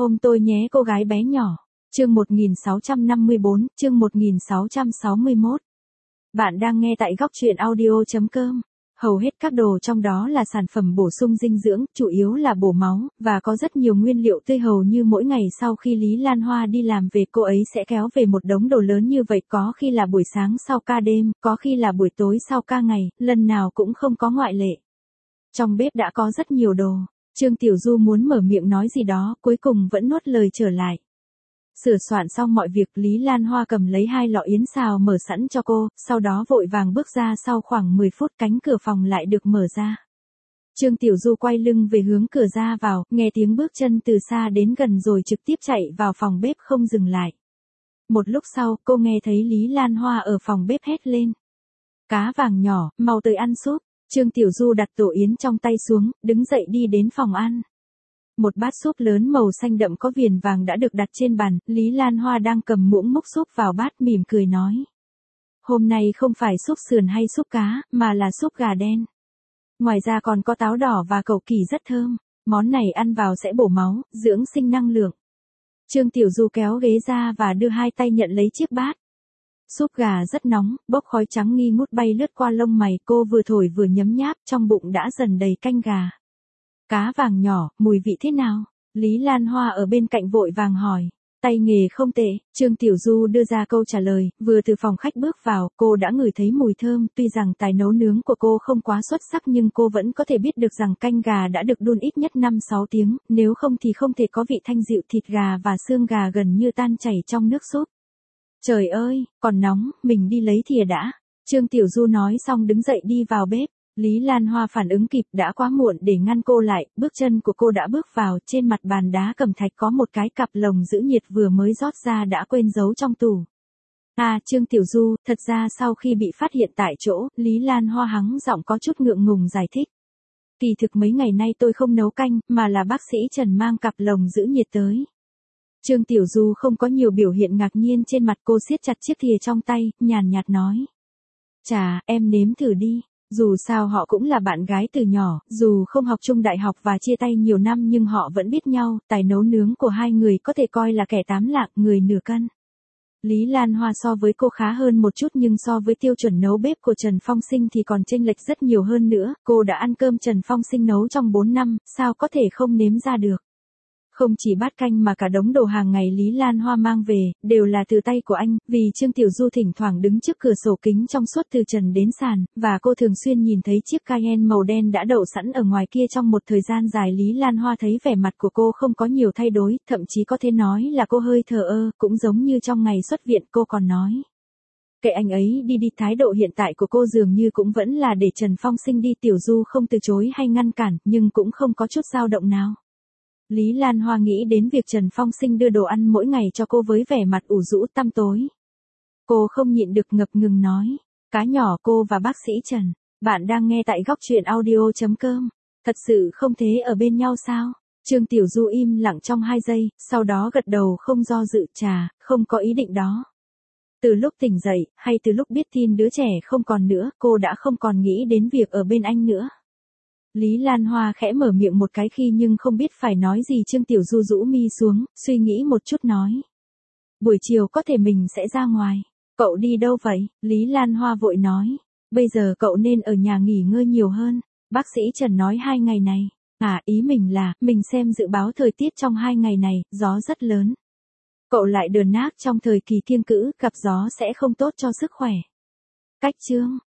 Ôm tôi nhé cô gái bé nhỏ. Chương 1654, chương 1661. Bạn đang nghe tại góc truyện audio.com. Hầu hết các đồ trong đó là sản phẩm bổ sung dinh dưỡng, chủ yếu là bổ máu, và có rất nhiều nguyên liệu tươi hầu như mỗi ngày sau khi Lý Lan Hoa đi làm về cô ấy sẽ kéo về một đống đồ lớn như vậy, có khi là buổi sáng sau ca đêm, có khi là buổi tối sau ca ngày, lần nào cũng không có ngoại lệ. Trong bếp đã có rất nhiều đồ. Trương Tiểu Du muốn mở miệng nói gì đó, cuối cùng vẫn nuốt lời trở lại. Sửa soạn xong mọi việc, Lý Lan Hoa cầm lấy 2 lọ yến xào mở sẵn cho cô, sau đó vội vàng bước ra. Sau khoảng 10 phút cánh cửa phòng lại được mở ra. Trương Tiểu Du quay lưng về hướng cửa ra vào, nghe tiếng bước chân từ xa đến gần rồi trực tiếp chạy vào phòng bếp không dừng lại. Một lúc sau, cô nghe thấy Lý Lan Hoa ở phòng bếp hét lên. Cá vàng nhỏ, mau tới ăn súp. Trương Tiểu Du đặt tổ yến trong tay xuống, đứng dậy đi đến phòng ăn. Một bát súp lớn màu xanh đậm có viền vàng đã được đặt trên bàn, Lý Lan Hoa đang cầm muỗng múc súp vào bát mỉm cười nói. Hôm nay không phải súp sườn hay súp cá, mà là súp gà đen. Ngoài ra còn có táo đỏ và cẩu kỳ rất thơm, món này ăn vào sẽ bổ máu, dưỡng sinh năng lượng. Trương Tiểu Du kéo ghế ra và đưa 2 tay nhận lấy chiếc bát. Súp gà rất nóng, bốc khói trắng nghi ngút bay lướt qua lông mày, cô vừa thổi vừa nhấm nháp, trong bụng đã dần đầy canh gà. Cá vàng nhỏ, mùi vị thế nào? Lý Lan Hoa ở bên cạnh vội vàng hỏi. Tay nghề không tệ, Trương Tiểu Du đưa ra câu trả lời, vừa từ phòng khách bước vào, cô đã ngửi thấy mùi thơm, tuy rằng tài nấu nướng của cô không quá xuất sắc nhưng cô vẫn có thể biết được rằng canh gà đã được đun ít nhất 5-6 tiếng, nếu không thì không thể có vị thanh dịu, thịt gà và xương gà gần như tan chảy trong nước súp. Trời ơi, còn nóng, mình đi lấy thìa đã. Trương Tiểu Du nói xong đứng dậy đi vào bếp. Lý Lan Hoa phản ứng kịp, đã quá muộn để ngăn cô lại, bước chân của cô đã bước vào, trên mặt bàn đá cẩm thạch có một cái cặp lồng giữ nhiệt vừa mới rót ra đã quên giấu trong tủ. Trương Tiểu Du, thật ra sau khi bị phát hiện tại chỗ, Lý Lan Hoa hắng giọng có chút ngượng ngùng giải thích. Kỳ thực mấy ngày nay tôi không nấu canh, mà là bác sĩ Trần mang cặp lồng giữ nhiệt tới. Trương Tiểu Du không có nhiều biểu hiện ngạc nhiên trên mặt, cô siết chặt chiếc thìa trong tay, nhàn nhạt nói. Chà, em nếm thử đi. Dù sao họ cũng là bạn gái từ nhỏ, dù không học chung đại học và chia tay nhiều năm nhưng họ vẫn biết nhau, tài nấu nướng của hai người có thể coi là kẻ 8 lạng, người nửa cân. Lý Lan Hoa so với cô khá hơn một chút nhưng so với tiêu chuẩn nấu bếp của Trần Phong Sinh thì còn chênh lệch rất nhiều hơn nữa, cô đã ăn cơm Trần Phong Sinh nấu trong 4 năm, sao có thể không nếm ra được. Không chỉ bát canh mà cả đống đồ hàng ngày Lý Lan Hoa mang về, đều là từ tay của anh, vì Trương Tiểu Du thỉnh thoảng đứng trước cửa sổ kính trong suốt từ trần đến sàn, và cô thường xuyên nhìn thấy chiếc Cayenne màu đen đã đậu sẵn ở ngoài kia trong một thời gian dài. Lý Lan Hoa thấy vẻ mặt của cô không có nhiều thay đổi, thậm chí có thể nói là cô hơi thờ ơ, cũng giống như trong ngày xuất viện cô còn nói. Kệ anh ấy đi, thái độ hiện tại của cô dường như cũng vẫn là để Trần Phong Sinh đi. Tiểu Du không từ chối hay ngăn cản, nhưng cũng không có chút dao động nào. Lý Lan Hoa nghĩ đến việc Trần Phong Sinh đưa đồ ăn mỗi ngày cho cô với vẻ mặt ủ rũ tăm tối. Cô không nhịn được ngập ngừng nói. Cá nhỏ cô và bác sĩ Trần. Bạn đang nghe tại góc truyện audio.com. Thật sự không thế ở bên nhau sao? Trương Tiểu Du im lặng trong 2 giây, sau đó gật đầu không do dự. Chà, không có ý định đó. Từ lúc tỉnh dậy, hay từ lúc biết tin đứa trẻ không còn nữa, cô đã không còn nghĩ đến việc ở bên anh nữa. Lý Lan Hoa khẽ mở miệng một cái khi nhưng không biết phải nói gì. Trương Tiểu Du rũ mi xuống, suy nghĩ một chút nói. Buổi chiều có thể mình sẽ ra ngoài. Cậu đi đâu vậy? Lý Lan Hoa vội nói. Bây giờ cậu nên ở nhà nghỉ ngơi nhiều hơn. Bác sĩ Trần nói 2 ngày này. Ý mình là, mình xem dự báo thời tiết trong 2 ngày này, gió rất lớn. Cậu lại đờn nát trong thời kỳ kiêng cữ, gặp gió sẽ không tốt cho sức khỏe. Cách chương.